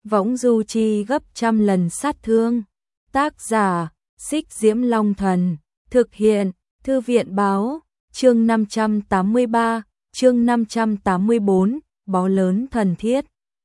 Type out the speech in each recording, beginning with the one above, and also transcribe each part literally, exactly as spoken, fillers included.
võng du chi gấp trăm lần sát thương. Tác giả, Xích Diễm Long Thần, thực hiện, Thư viện báo, chương năm trăm tám mươi ba, chương năm trăm tám mươi bốn, bó lớn thần thiết.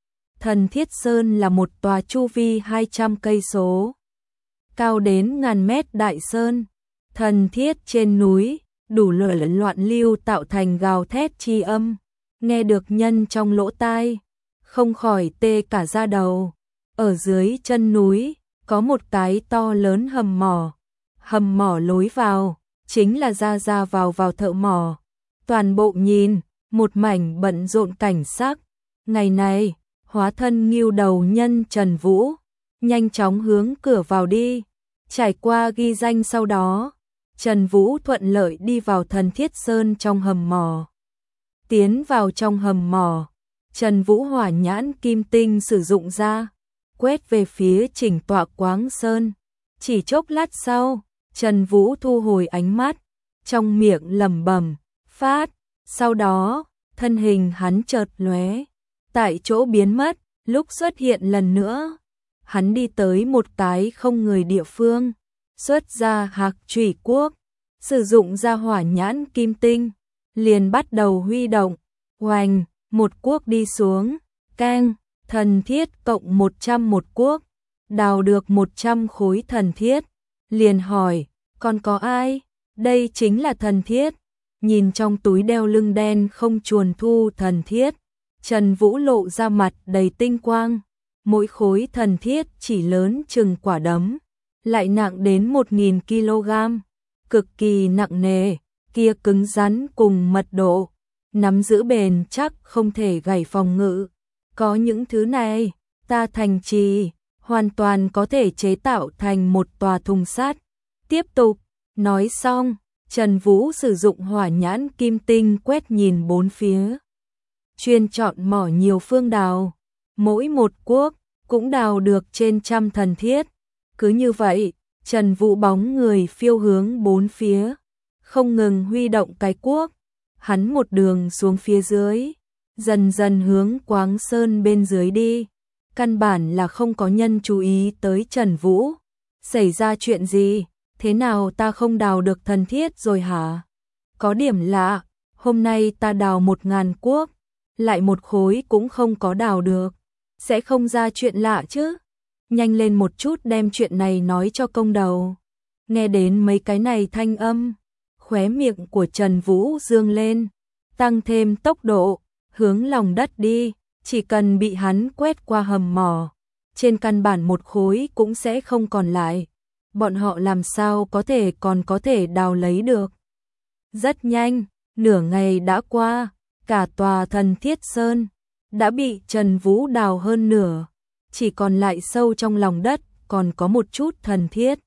Thần Thiết Sơn là một tòa chu vi hai trăm cây số, cao đến ngàn mét đại sơn. Thần thiết trên núi, đủ loại loạn lưu tạo thành gào thét chi âm, nghe được nhân trong lỗ tai, không khỏi tê cả da đầu. Ở dưới chân núi, có một cái to lớn hầm mỏ. Hầm mỏ lối vào, chính là ra ra vào vào thợ mỏ. Toàn bộ nhìn, một mảnh bận rộn cảnh sắc. Ngày này, hóa thân ngưu đầu nhân Trần Vũ, nhanh chóng hướng cửa vào đi. Trải qua ghi danh sau đó, Trần Vũ thuận lợi đi vào Thần Thiết Sơn trong hầm mỏ. Tiến vào trong hầm mỏ, Trần Vũ hỏa nhãn kim tinh sử dụng ra, quét về phía chỉnh tọa Quáng Sơn. Chỉ chốc lát sau, Trần Vũ thu hồi ánh mắt, trong miệng lẩm bẩm, phát. Sau đó, thân hình hắn chợt lóe, tại chỗ biến mất, lúc xuất hiện lần nữa, hắn đi tới một cái không người địa phương, xuất ra Hạc Chủy Quốc, sử dụng ra hỏa nhãn kim tinh, liền bắt đầu huy động. Oành, một cuốc đi xuống, keng, thần thiết cộng một trăm một cuốc, đào được một trăm khối thần thiết, liền hỏi, còn có ai? Đây chính là thần thiết. Nhìn trong túi đeo lưng đen không chuồn thu thần thiết, Trần Vũ lộ ra mặt đầy tinh quang. Mỗi khối thần thiết chỉ lớn chừng quả đấm, lại nặng đến một nghìn ki lô gam, cực kỳ nặng nề, kia cứng rắn cùng mật độ, nắm giữ bền chắc không thể gãy phòng ngự. Có những thứ này, ta thành trì, hoàn toàn có thể chế tạo thành một tòa thùng sắt. Tiếp tục, nói xong, Trần Vũ sử dụng hỏa nhãn kim tinh quét nhìn bốn phía. Chuyên chọn mỏ nhiều phương đào, mỗi một cuốc cũng đào được trên trăm thần thiết. Cứ như vậy, Trần Vũ bóng người phiêu hướng bốn phía, không ngừng huy động cái cuốc. Hắn một đường xuống phía dưới, dần dần hướng Quáng Sơn bên dưới đi. Căn bản là không có nhân chú ý tới Trần Vũ. Xảy ra chuyện gì? Thế nào ta không đào được thần thiết rồi hả? Có điểm lạ, hôm nay ta đào một ngàn cuốc, lại một khối cũng không có đào được. Sẽ không ra chuyện lạ chứ? Nhanh lên một chút đem chuyện này nói cho công đầu. Nghe đến mấy cái này thanh âm, khóe miệng của Trần Vũ dương lên, tăng thêm tốc độ, hướng lòng đất đi. Chỉ cần bị hắn quét qua hầm mỏ, trên căn bản một khối cũng sẽ không còn lại. Bọn họ làm sao có thể còn có thể đào lấy được. Rất nhanh, nửa ngày đã qua, cả tòa Thần Thiết Sơn đã bị Trần Vũ đào hơn nửa, chỉ còn lại sâu trong lòng đất còn có một chút thần thiết.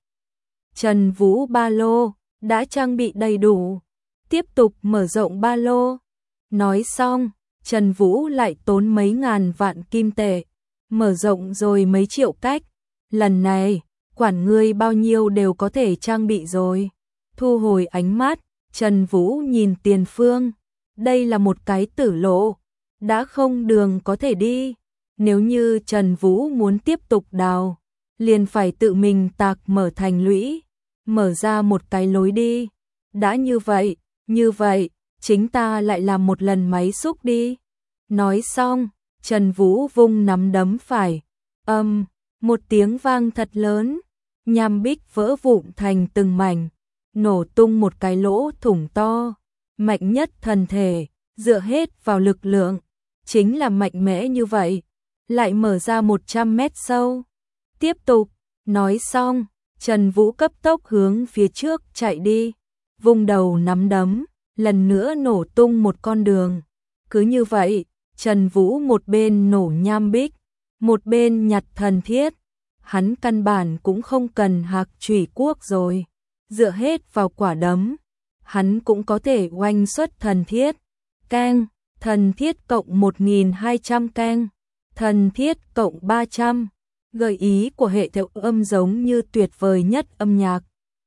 Trần Vũ ba lô đã trang bị đầy đủ, tiếp tục mở rộng ba lô. Nói xong, Trần Vũ lại tốn mấy ngàn vạn kim tệ, mở rộng rồi mấy triệu cách. Lần này, quản ngươi bao nhiêu đều có thể trang bị rồi. Thu hồi ánh mắt, Trần Vũ nhìn tiền phương. Đây là một cái tử lộ, đã không đường có thể đi. Nếu như Trần Vũ muốn tiếp tục đào, liền phải tự mình tạc mở thành lũy, mở ra một cái lối đi. Đã như vậy, như vậy, chính ta lại làm một lần máy xúc đi. Nói xong, Trần Vũ vung nắm đấm phải. Âm, một tiếng vang thật lớn, nham bích vỡ vụn thành từng mảnh, nổ tung một cái lỗ thủng to. Mạnh nhất thần thể, dựa hết vào lực lượng, chính là mạnh mẽ như vậy, lại mở ra một trăm mét sâu. Tiếp tục, nói xong, Trần Vũ cấp tốc hướng phía trước chạy đi, vung đầu nắm đấm, lần nữa nổ tung một con đường. Cứ như vậy, Trần Vũ một bên nổ nham bích, một bên nhặt thần thiết. Hắn căn bản cũng không cần Hạc Chủy Quốc rồi, dựa hết vào quả đấm, hắn cũng có thể oanh xuất thần thiết. Keng, thần thiết cộng một nghìn hai trăm keng, thần thiết cộng ba trăm. Gợi ý của hệ thống âm giống như tuyệt vời nhất âm nhạc.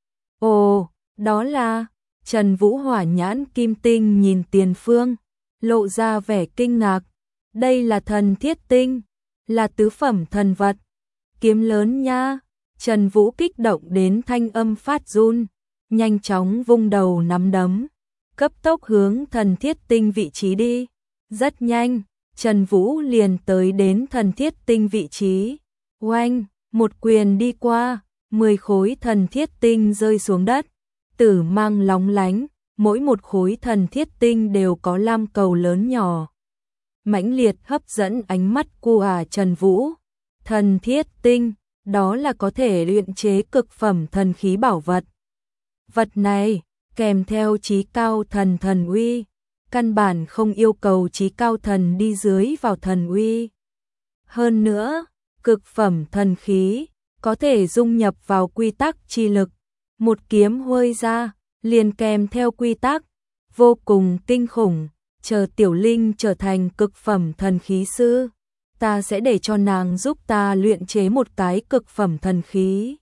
Ồ, đó là... Trần Vũ hỏa nhãn kim tinh nhìn tiền phương, lộ ra vẻ kinh ngạc. Đây là thần thiết tinh. là tứ phẩm thần vật. Kiếm lớn nha. Trần Vũ kích động đến thanh âm phát run, nhanh chóng vung đầu nắm đấm, cấp tốc hướng thần thiết tinh vị trí đi. Rất nhanh, Trần Vũ liền tới đến thần thiết tinh vị trí. Oanh, một quyền đi qua, mười khối thần thiết tinh rơi xuống đất, tử mang lóng lánh, mỗi một khối thần thiết tinh đều có lam cầu lớn nhỏ. Mãnh liệt hấp dẫn ánh mắt của Trần Vũ. Thần thiết tinh, đó là có thể luyện chế cực phẩm thần khí bảo vật. Vật này, kèm theo chí cao thần thần uy, căn bản không yêu cầu chí cao thần đi dưới vào thần uy. Hơn nữa, cực phẩm thần khí, có thể dung nhập vào quy tắc chi lực. Một kiếm huôi ra, liền kèm theo quy tắc, vô cùng kinh khủng. Chờ Tiểu Linh trở thành cực phẩm thần khí sư, ta sẽ để cho nàng giúp ta luyện chế một cái cực phẩm thần khí.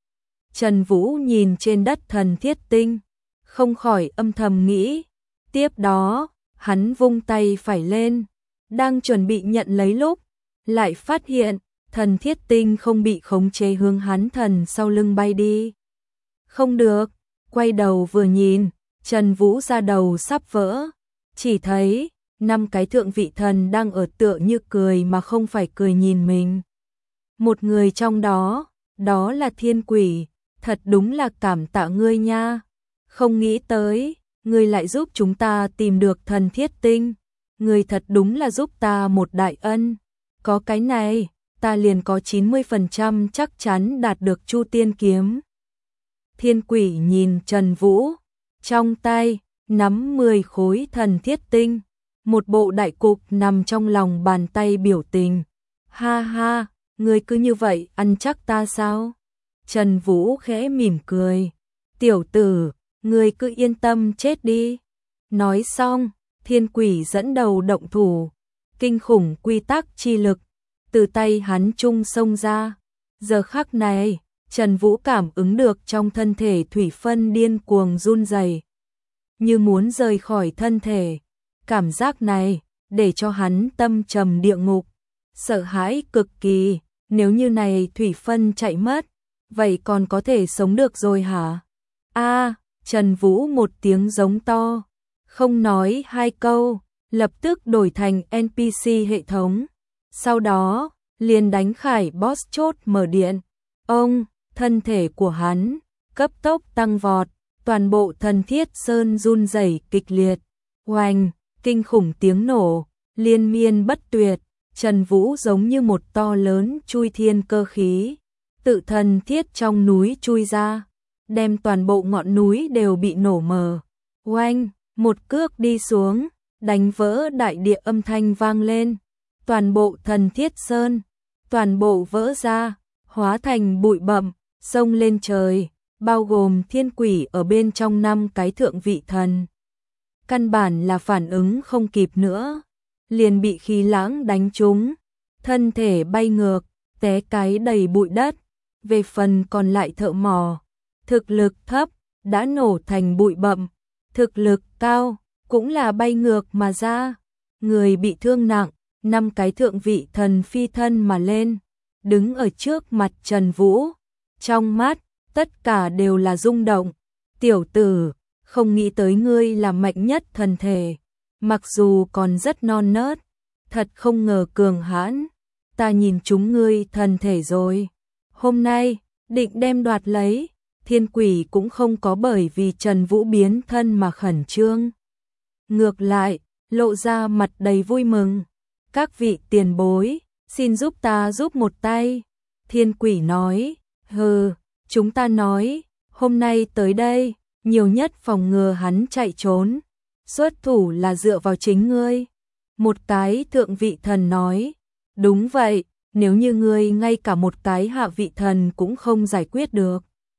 Trần Vũ nhìn trên đất thần thiết tinh, không khỏi âm thầm nghĩ. Tiếp đó, hắn vung tay phải lên, đang chuẩn bị nhận lấy lúc, lại phát hiện, thần thiết tinh không bị khống chế hướng hắn thần sau lưng bay đi. Không được, quay đầu vừa nhìn, Trần Vũ ra đầu sắp vỡ, chỉ thấy, năm cái thượng vị thần đang ở tựa như cười mà không phải cười nhìn mình. Một người trong đó, đó là thiên quỷ, thật đúng là cảm tạ ngươi nha. Không nghĩ tới, ngươi lại giúp chúng ta tìm được thần thiết tinh. Ngươi thật đúng là giúp ta một đại ân. Có cái này, ta liền có chín mươi phần trăm chắc chắn đạt được Chu Tiên kiếm. Thiên quỷ nhìn Trần Vũ, trong tay, nắm mười khối thần thiết tinh. Một bộ đại cục nằm trong lòng bàn tay biểu tình. Ha ha, ngươi cứ như vậy ăn chắc ta sao? Trần Vũ khẽ mỉm cười. Tiểu tử, ngươi cứ yên tâm chết đi. Nói xong, thiên quỷ dẫn đầu động thủ. Kinh khủng quy tắc chi lực, từ tay hắn trung xông ra. Giờ khắc này, Trần Vũ cảm ứng được trong thân thể thủy phân điên cuồng run rẩy, như muốn rời khỏi thân thể. Cảm giác này, để cho hắn tâm trầm địa ngục, sợ hãi cực kỳ. Nếu như này thủy phân chạy mất, vậy còn có thể sống được rồi hả? A, Trần Vũ một tiếng giống to, không nói hai câu, lập tức đổi thành en pê xê hệ thống. Sau đó, liền đánh khải boss chốt mở điện. Ông, thân thể của hắn, cấp tốc tăng vọt, toàn bộ thần thiết sơn run rẩy kịch liệt. Oanh, kinh khủng tiếng nổ, liên miên bất tuyệt. Trần Vũ giống như một to lớn chui thiên cơ khí, tự thần thiết trong núi chui ra, đem toàn bộ ngọn núi đều bị nổ mờ. Oanh, một cước đi xuống, đánh vỡ đại địa âm thanh vang lên. Toàn bộ thần thiết sơn, toàn bộ vỡ ra, hóa thành bụi bặm, xông lên trời, bao gồm thiên quỷ ở bên trong năm cái thượng vị thần. Căn bản là phản ứng không kịp nữa, liền bị khí lãng đánh trúng, thân thể bay ngược, té cái đầy bụi đất. Về phần còn lại thợ mỏ, thực lực thấp, đã nổ thành bụi bặm, thực lực cao, cũng là bay ngược mà ra. Người bị thương nặng, năm cái thượng vị thần phi thân mà lên, đứng ở trước mặt Trần Vũ, trong mắt, tất cả đều là rung động. Tiểu tử, không nghĩ tới ngươi là mạnh nhất thần thể, mặc dù còn rất non nớt, thật không ngờ cường hãn, ta nhìn chúng ngươi thần thể rồi. Hôm nay, định đem đoạt lấy, thiên quỷ cũng không có bởi vì Trần Vũ biến thân mà khẩn trương. Ngược lại, lộ ra mặt đầy vui mừng. Các vị tiền bối, xin giúp ta giúp một tay. Thiên quỷ nói, hừ, chúng ta nói, hôm nay tới đây, nhiều nhất phòng ngừa hắn chạy trốn. Xuất thủ là dựa vào chính ngươi. Một cái thượng vị thần nói, đúng vậy, nếu như ngươi ngay cả một cái hạ vị thần cũng không giải quyết được.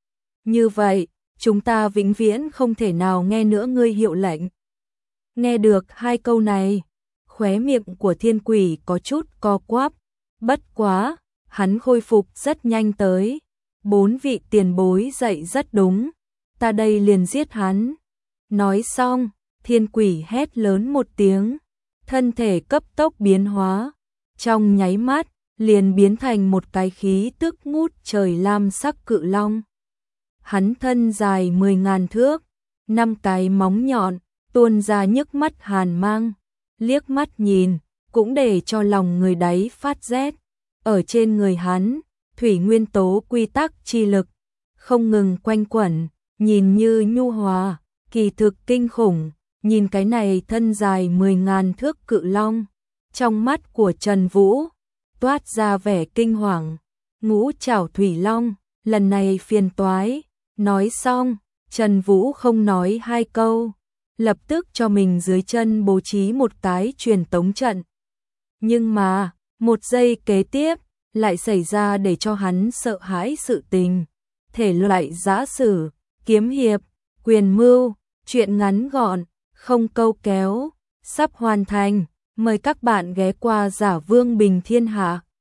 Như vậy, chúng ta vĩnh viễn không thể nào nghe nữa ngươi hiệu lệnh. Nghe được hai câu này, khóe miệng của thiên quỷ có chút co quắp. Bất quá, hắn khôi phục rất nhanh tới. Bốn vị tiền bối dạy rất đúng, ta đây liền giết hắn. Nói xong, thiên quỷ hét lớn một tiếng, thân thể cấp tốc biến hóa. Trong nháy mắt, liền biến thành một cái khí tức ngút trời lam sắc cự long. Hắn thân dài mười ngàn thước, năm cái móng nhọn, tuôn ra nhức mắt hàn mang, liếc mắt nhìn, cũng để cho lòng người đáy phát rét. Ở trên người hắn, thủy nguyên tố quy tắc chi lực, không ngừng quanh quẩn, nhìn như nhu hòa, kỳ thực kinh khủng, nhìn cái này thân dài mười ngàn thước cự long. Trong mắt của Trần Vũ, toát ra vẻ kinh hoàng, ngũ trảo thủy long, lần này phiền toái. Nói xong, Trần Vũ không nói hai câu, lập tức cho mình dưới chân bố trí một cái truyền tống trận. Nhưng mà, một giây kế tiếp, lại xảy ra để cho hắn sợ hãi sự tình. Thể loại giã sử, kiếm hiệp, quyền mưu, chuyện ngắn gọn, không câu kéo, sắp hoàn thành. Mời các bạn ghé qua Giả Vương Bình Thiên Hạ.